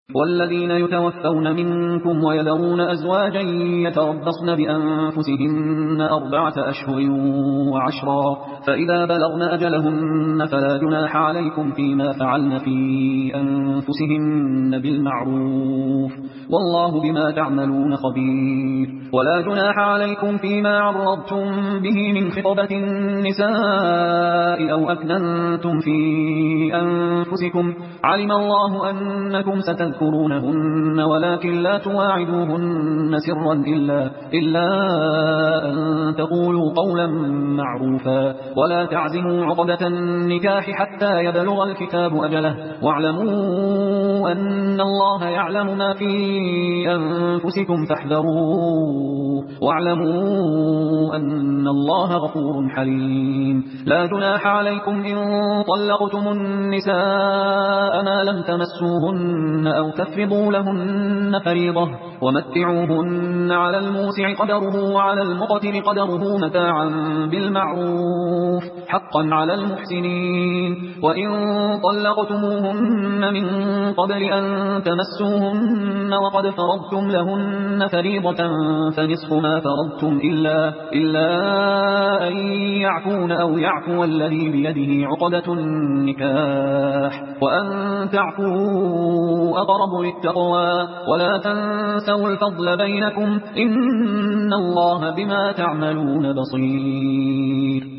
والذين يتوفون منكم ويذرون أزواجا يتربصن بأنفسهن 4 أشهر و10 فإذا بلغن أجلهن فلا جناح عليكم فيما فعلن في أنفسهن بالمعروف والله بما تعملون خبير. ولا جناح عليكم فيما عرضتم به من خطبة النساء أو أكننتم في أنفسكم علم الله أنكم ستذكرونهن ولكن لا تواعدوهن سرا إلا أن تقولوا قولا معروفا ولا تعزموا عقدة النكاح حتى يبلغ الكتاب أجله واعلموا أن الله يعلم ما في أنفسكم فاحذروه واعلموا أن الله غفور حليم. لا جناح عليكم إن طلقتم النساء ما لم تمسوهن أو تفرضوا لهن فريضة ومتعوهن على الموسع قدره وعلى المقتر قدره متاعا بالمعروف حقا على المحسنين. وإن طلقتموهن من قبل أن تمسوهن وقد فرضتم لهن فريضة فنصف ما فرضتم إلا أن يعفون أو يعفو الذي بيده عقدة النكاح وأن تعفوا أقرب للتقوى ولا تنسوا الفضل بينكم إن الله بما تعملون بصير.